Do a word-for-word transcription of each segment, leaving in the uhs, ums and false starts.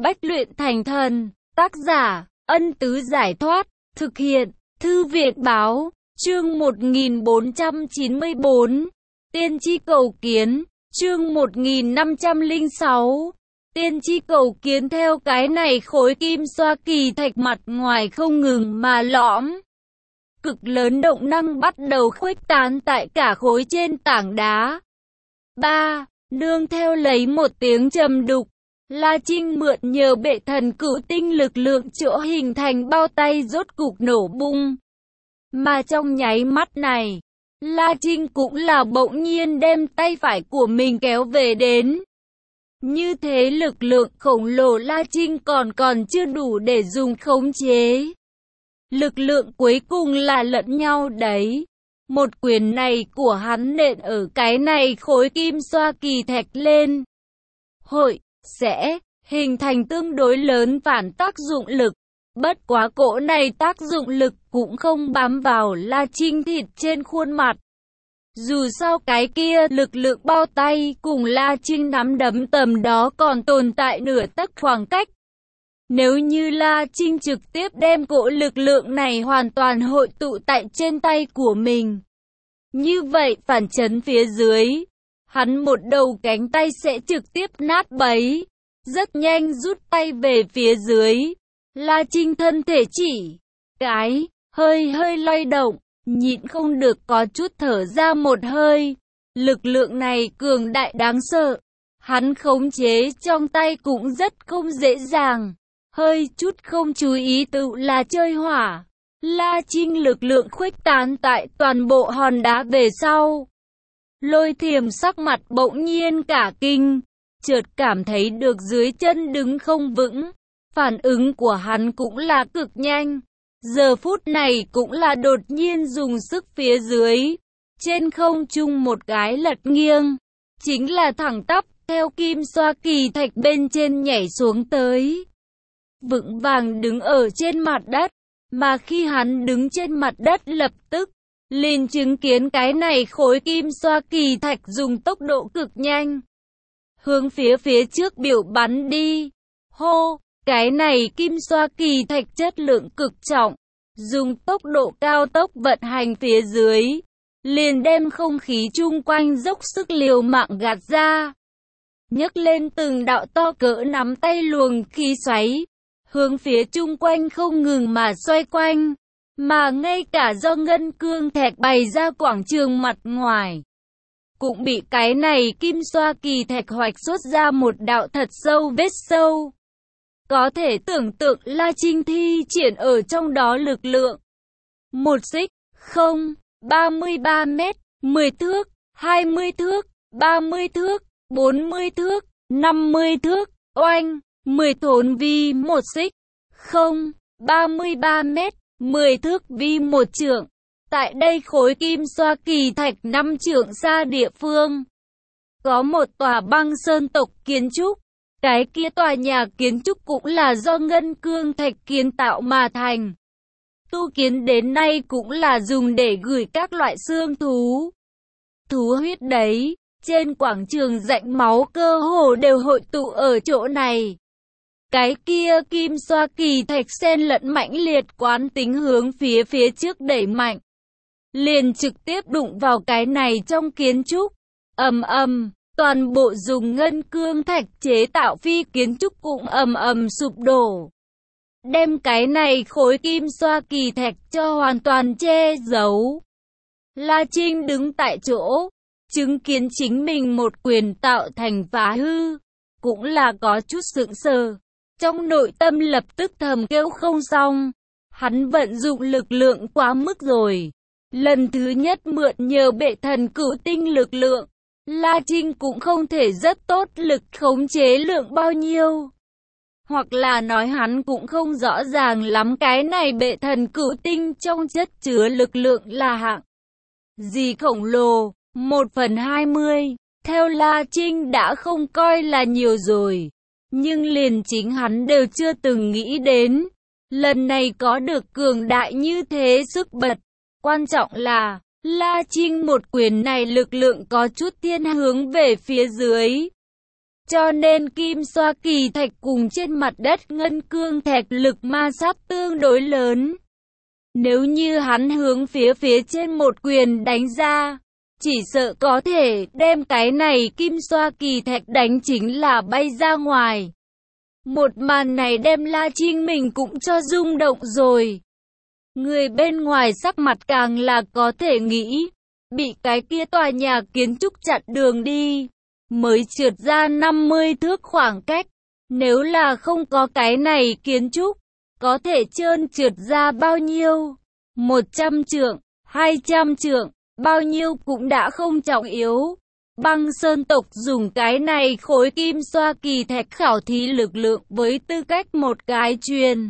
Bách luyện thành thần. Tác giả, Ân Tứ Giải Thoát. Thực hiện, Thư viện Báo. Chương một nghìn bốn trăm chín mươi bốn. Tiên tri cầu kiến. Chương một nghìn năm trăm lẻ sáu. Tiên tri cầu kiến. Theo cái này khối kim xoa kỳ thạch mặt ngoài không ngừng mà lõm. Cực lớn động năng bắt đầu khuếch tán tại cả khối trên tảng đá. ba. Nương theo lấy một tiếng trầm đục, La Trinh mượn nhờ bệ thần cửu tinh lực lượng chỗ hình thành bao tay rốt cục nổ bung. Mà trong nháy mắt này, La Trinh cũng là bỗng nhiên đem tay phải của mình kéo về đến. Như thế lực lượng khổng lồ La Trinh còn còn chưa đủ để dùng khống chế. Lực lượng cuối cùng là lẫn nhau đấy. Một quyền này của hắn nện ở cái này khối kim xoa kỳ thạch lên. Hội, sẽ, hình thành tương đối lớn phản tác dụng lực. Bất quá cỗ này tác dụng lực cũng không bám vào La Trinh thịt trên khuôn mặt. Dù sao cái kia lực lượng bao tay cùng La Trinh nắm đấm tầm đó còn tồn tại nửa tấc khoảng cách. Nếu như La Trinh trực tiếp đem cỗ lực lượng này hoàn toàn hội tụ tại trên tay của mình, như vậy phản chấn phía dưới, hắn một đầu cánh tay sẽ trực tiếp nát bấy. Rất nhanh rút tay về phía dưới, La Trinh thân thể chỉ cái hơi hơi lay động, nhịn không được có chút thở ra một hơi. Lực lượng này cường đại đáng sợ, hắn khống chế trong tay cũng rất không dễ dàng. Hơi chút không chú ý tự là chơi hỏa. La Trinh lực lượng khuếch tán tại toàn bộ hòn đá về sau. Lôi Thiềm sắc mặt bỗng nhiên cả kinh, chợt cảm thấy được dưới chân đứng không vững. Phản ứng của hắn cũng là cực nhanh. Giờ phút này cũng là đột nhiên dùng sức phía dưới. Trên không trung một cái lật nghiêng, chính là thẳng tắp theo kim xoa kỳ thạch bên trên nhảy xuống tới. Vững vàng đứng ở trên mặt đất, mà khi hắn đứng trên mặt đất lập tức liền chứng kiến cái này khối kim xoa kỳ thạch dùng tốc độ cực nhanh hướng phía phía trước biểu bắn đi. Hô, cái này kim xoa kỳ thạch chất lượng cực trọng, dùng tốc độ cao tốc vận hành phía dưới, liền đem không khí chung quanh dốc sức liều mạng gạt ra, nhấc lên từng đạo to cỡ nắm tay luồng khí xoáy, hướng phía chung quanh không ngừng mà xoay quanh, mà ngay cả do ngân cương thạch bày ra quảng trường mặt ngoài, cũng bị cái này kim xoa kỳ thạch hoạch xuất ra một đạo thật sâu vết sâu. Có thể tưởng tượng La Trinh thi triển ở trong đó lực lượng. Một xích, không, ba mươi ba mét, mười thước, hai mươi thước, ba mươi thước, bốn mươi thước, năm mươi thước, oanh. mười thốn vi một xích, không, ba mươi ba mét, mười thước vi một trượng. Tại đây khối kim xoa kỳ thạch năm trượng xa địa phương, có một tòa băng sơn tộc kiến trúc. Cái kia tòa nhà kiến trúc cũng là do ngân cương thạch kiến tạo mà thành. Tu kiến đến nay cũng là dùng để gửi các loại xương thú, thú huyết đấy. Trên quảng trường rãnh máu cơ hồ đều hội tụ ở chỗ này. Cái kia kim xoa kỳ thạch xen lẫn mãnh liệt quán tính hướng phía phía trước đẩy mạnh, liền trực tiếp đụng vào cái này trong kiến trúc. Ầm ầm, toàn bộ dùng ngân cương thạch chế tạo phi kiến trúc cũng ầm ầm sụp đổ, đem cái này khối kim xoa kỳ thạch cho hoàn toàn che giấu. La Trinh đứng tại chỗ, chứng kiến chính mình một quyền tạo thành phá hư, cũng là có chút sững sờ. Trong nội tâm lập tức thầm kêu không xong, hắn vận dụng lực lượng quá mức rồi. Lần thứ nhất mượn nhờ bệ thần cửu tinh lực lượng, La Trinh cũng không thể rất tốt lực khống chế lượng bao nhiêu. Hoặc là nói hắn cũng không rõ ràng lắm cái này bệ thần cửu tinh trong chất chứa lực lượng là hạng gì khổng lồ. Một phần hai mươi, theo La Trinh đã không coi là nhiều rồi. Nhưng liền chính hắn đều chưa từng nghĩ đến, lần này có được cường đại như thế sức bật. Quan trọng là, La Trinh một quyền này lực lượng có chút thiên hướng về phía dưới. Cho nên kim xoa kỳ thạch cùng trên mặt đất ngân cương thạch lực ma sát tương đối lớn. Nếu như hắn hướng phía phía trên một quyền đánh ra, chỉ sợ có thể đem cái này kim xoa kỳ thạch đánh chính là bay ra ngoài. Một màn này đem La Trinh mình cũng cho rung động rồi. Người bên ngoài sắc mặt càng là có thể nghĩ, bị cái kia tòa nhà kiến trúc chặn đường đi, mới trượt ra năm mươi thước khoảng cách. Nếu là không có cái này kiến trúc, có thể trơn trượt ra bao nhiêu? một trăm trượng, hai trăm trượng, bao nhiêu cũng đã không trọng yếu. Băng Sơn tộc dùng cái này khối kim xoa kỳ thạch khảo thí lực lượng với tư cách một cái truyền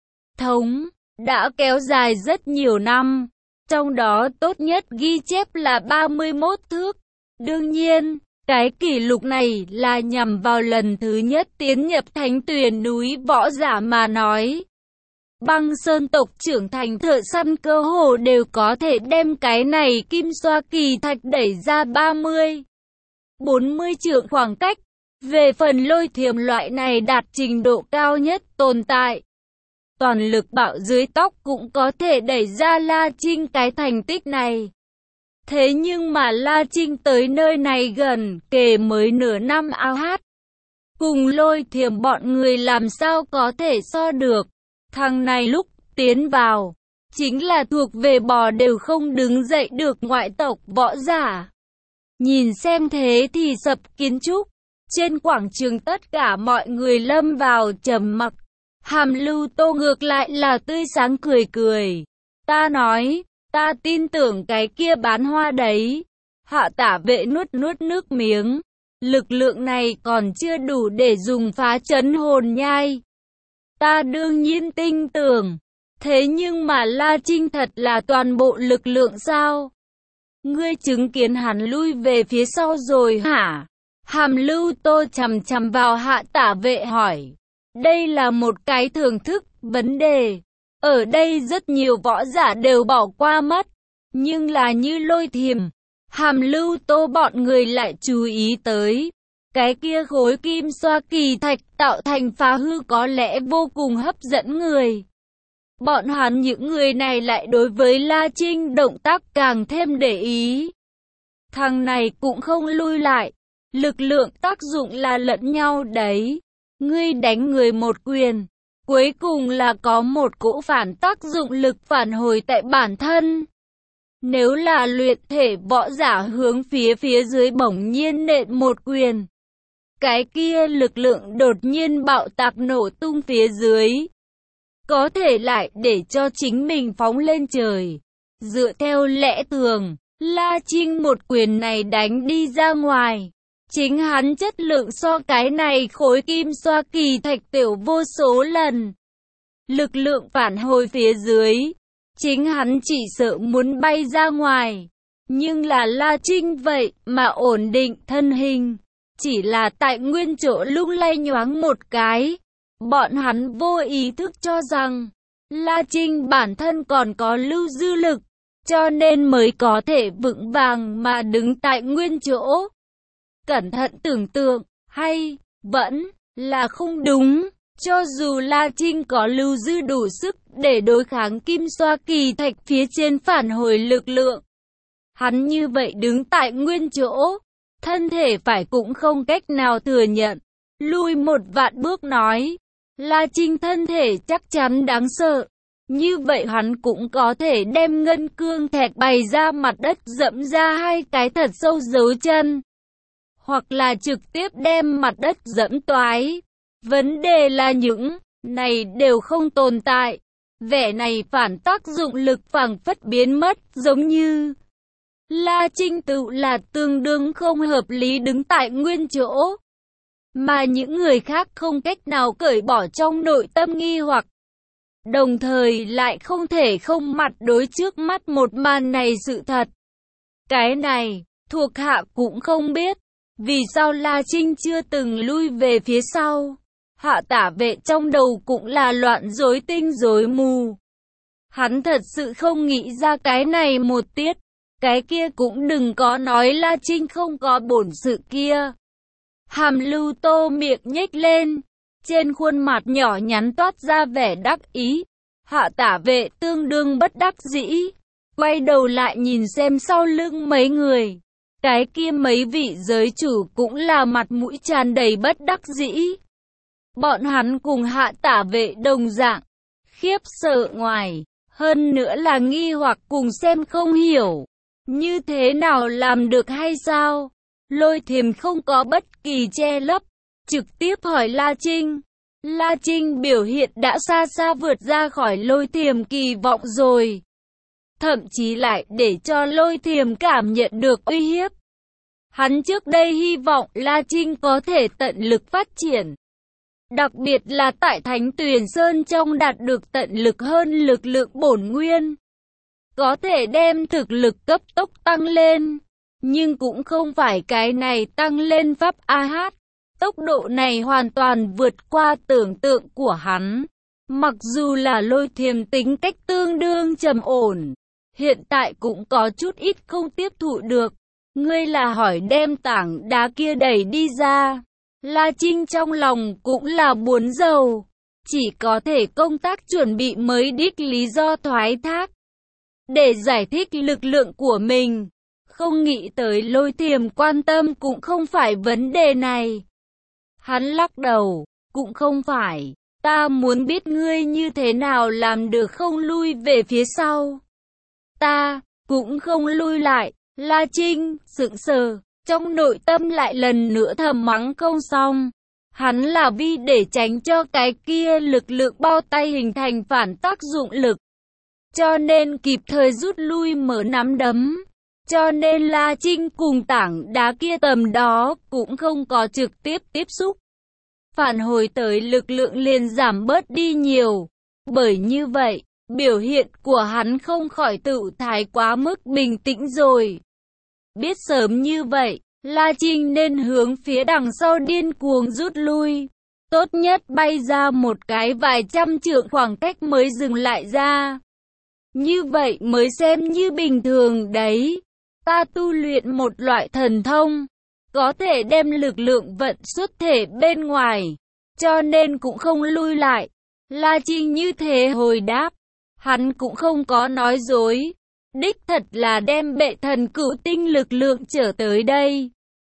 thống, đã kéo dài rất nhiều năm. Trong đó tốt nhất ghi chép là ba mươi mốt thước. Đương nhiên, cái kỷ lục này là nhằm vào lần thứ nhất tiến nhập thánh tuyền núi võ giả mà nói. Băng Sơn tộc trưởng thành thợ săn cơ hồ đều có thể đem cái này kim xoa kỳ thạch đẩy ra ba mươi, bốn mươi trượng khoảng cách. Về phần lôi thiềm loại này đạt trình độ cao nhất tồn tại, toàn lực bạo dưới tóc cũng có thể đẩy ra La Trinh cái thành tích này. Thế nhưng mà La Trinh tới nơi này gần kề mới nửa năm ao hát, cùng lôi thiềm bọn người làm sao có thể so được. Thằng này lúc tiến vào, chính là thuộc về bò đều không đứng dậy được ngoại tộc võ giả. Nhìn xem thế thì sập kiến trúc, trên quảng trường tất cả mọi người lâm vào trầm mặc. Hàm Lưu Tô ngược lại là tươi sáng cười cười. Ta nói, ta tin tưởng cái kia bán hoa đấy. Hạ Tả Vệ nuốt nuốt nước miếng. Lực lượng này còn chưa đủ để dùng phá trấn hồn nhai. Ta đương nhiên tin tưởng. Thế nhưng mà La Trinh thật là toàn bộ lực lượng sao? Ngươi chứng kiến hắn lui về phía sau rồi hả? Hàm Lưu Tô chằm chằm vào Hạ Tả Vệ hỏi. Đây là một cái thưởng thức vấn đề. Ở đây rất nhiều võ giả đều bỏ qua mất. Nhưng là như lôi thiềm, Hàm Lưu Tô bọn người lại chú ý tới. Cái kia khối kim xoa kỳ thạch tạo thành phá hư có lẽ vô cùng hấp dẫn người. Bọn hắn những người này lại đối với La Trinh động tác càng thêm để ý. Thằng này cũng không lui lại. Lực lượng tác dụng là lẫn nhau đấy. Ngươi đánh người một quyền, cuối cùng là có một cỗ phản tác dụng lực phản hồi tại bản thân. Nếu là luyện thể võ giả hướng phía phía dưới bỗng nhiên nện một quyền, cái kia lực lượng đột nhiên bạo tạc nổ tung phía dưới, có thể lại để cho chính mình phóng lên trời. Dựa theo lẽ thường, La Trinh một quyền này đánh đi ra ngoài, chính hắn chất lượng so cái này khối kim xoa kỳ thạch tiểu vô số lần. Lực lượng phản hồi phía dưới, chính hắn chỉ sợ muốn bay ra ngoài. Nhưng là La Trinh vậy mà ổn định thân hình, chỉ là tại nguyên chỗ lung lay nhoáng một cái. Bọn hắn vô ý thức cho rằng La Trinh bản thân còn có lưu dư lực, cho nên mới có thể vững vàng mà đứng tại nguyên chỗ. Cẩn thận tưởng tượng, hay vẫn là không đúng. Cho dù La Trinh có lưu dư đủ sức để đối kháng kim xoa kỳ thạch phía trên phản hồi lực lượng, hắn như vậy đứng tại nguyên chỗ, thân thể phải cũng không cách nào thừa nhận. Lui một vạn bước nói, La Trinh thân thể chắc chắn đáng sợ. Như vậy hắn cũng có thể đem ngân cương thạch bày ra mặt đất dẫm ra hai cái thật sâu dấu chân, hoặc là trực tiếp đem mặt đất dẫm toái. Vấn đề là những này đều không tồn tại. Vẻ này phản tác dụng lực phảng phất biến mất, giống như La Trinh tự là tương đương không hợp lý đứng tại nguyên chỗ, mà những người khác không cách nào cởi bỏ trong nội tâm nghi hoặc, đồng thời lại không thể không mặt đối trước mắt một màn này sự thật. Cái này, thuộc hạ cũng không biết, vì sao La Trinh chưa từng lui về phía sau. Hạ Tả Vệ trong đầu cũng là loạn rối tinh rối mù. Hắn thật sự không nghĩ ra cái này một tiết. Cái kia cũng đừng có nói La Trinh không có bổn sự kia. Hàm Lưu Tô miệng nhếch lên, trên khuôn mặt nhỏ nhắn toát ra vẻ đắc ý. Hạ Tả Vệ tương đương bất đắc dĩ, quay đầu lại nhìn xem sau lưng mấy người. Cái kia mấy vị giới chủ cũng là mặt mũi tràn đầy bất đắc dĩ. Bọn hắn cùng Hạ Tả Vệ đồng dạng, khiếp sợ ngoài, hơn nữa là nghi hoặc cùng xem không hiểu. Như thế nào làm được hay sao? Lôi Thiềm không có bất kỳ che lấp, trực tiếp hỏi La Trinh. La Trinh biểu hiện đã xa xa vượt ra khỏi Lôi Thiềm kỳ vọng rồi. Thậm chí lại để cho Lôi Thiềm cảm nhận được uy hiếp. Hắn trước đây hy vọng La Trinh có thể tận lực phát triển. Đặc biệt là tại Thánh Tuyền Sơn trong đạt được tận lực hơn lực lượng bổn nguyên. Có thể đem thực lực cấp tốc tăng lên. Nhưng cũng không phải cái này tăng lên pháp a hát. Tốc độ này hoàn toàn vượt qua tưởng tượng của hắn. Mặc dù là Lôi Thiềm tính cách tương đương trầm ổn, hiện tại cũng có chút ít không tiếp thụ được. Ngươi là hỏi đem tảng đá kia đẩy đi ra. La Trinh trong lòng cũng là buồn rầu. Chỉ có thể công tác chuẩn bị mới đích lý do thoái thác. Để giải thích lực lượng của mình. Không nghĩ tới Lôi Thiềm quan tâm cũng không phải vấn đề này. Hắn lắc đầu, cũng không phải. Ta muốn biết ngươi như thế nào làm được không lui về phía sau. Ta cũng không lui lại. La Trinh sững sờ, trong nội tâm lại lần nữa thầm mắng không xong. Hắn là vì để tránh cho cái kia lực lượng bao tay hình thành phản tác dụng lực, cho nên kịp thời rút lui mở nắm đấm. Cho nên La Trinh cùng tảng đá kia tầm đó cũng không có trực tiếp tiếp xúc. Phản hồi tới lực lượng liền giảm bớt đi nhiều. Bởi như vậy, biểu hiện của hắn không khỏi tự thái quá mức bình tĩnh rồi. Biết sớm như vậy, La Trinh nên hướng phía đằng sau điên cuồng rút lui. Tốt nhất bay ra một cái vài trăm trượng khoảng cách mới dừng lại ra. Như vậy mới xem như bình thường đấy. Ta tu luyện một loại thần thông, có thể đem lực lượng vận xuất thể bên ngoài, cho nên cũng không lui lại. La Trinh như thế hồi đáp, hắn cũng không có nói dối. Đích thật là đem bệ thần cửu tinh lực lượng trở tới đây,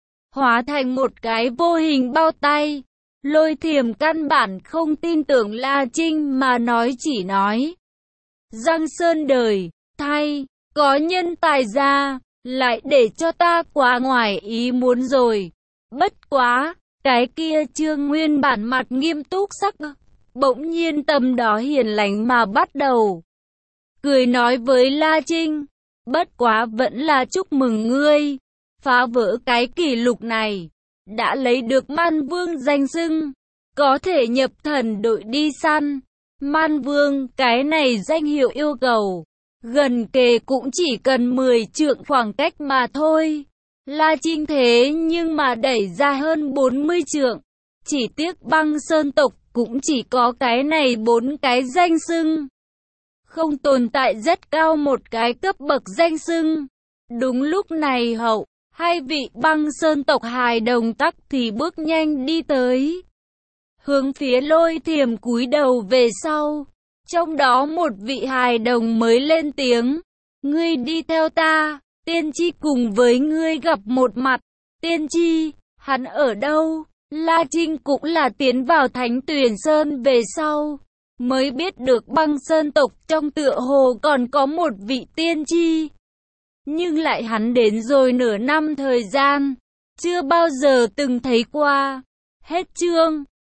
hóa thành một cái vô hình bao tay. Lôi Thiềm căn bản không tin tưởng La Trinh mà nói chỉ nói. Giang Sơn đời, thay, có nhân tài ra, lại để cho ta quá ngoài ý muốn rồi. Bất quá, cái kia Trương nguyên bản mặt nghiêm túc sắc, bỗng nhiên tầm đó hiền lành mà bắt đầu. Cười nói với La Trinh, bất quá vẫn là chúc mừng ngươi, phá vỡ cái kỷ lục này, đã lấy được Man Vương danh xưng, có thể nhập thần đội đi săn. Man Vương, cái này danh hiệu yêu cầu, gần kề cũng chỉ cần mười trượng khoảng cách mà thôi. La Trinh thế nhưng mà đẩy ra hơn bốn mươi trượng, chỉ tiếc Băng Sơn tộc cũng chỉ có cái này bốn cái danh xưng. Không tồn tại rất cao một cái cấp bậc danh xưng. Đúng lúc này hậu, hai vị Băng Sơn tộc hài đồng tắc thì bước nhanh đi tới. Hướng phía Lôi Thiềm cúi đầu về sau. Trong đó một vị hài đồng mới lên tiếng. Ngươi đi theo ta, tiên tri cùng với ngươi gặp một mặt. Tiên tri, hắn ở đâu? La Trinh cũng là tiến vào Thánh Tuyền Sơn về sau, mới biết được Băng Sơn tộc trong tựa hồ còn có một vị tiên tri. Nhưng lại hắn đến rồi nửa năm thời gian, chưa bao giờ từng thấy qua. Hết chương.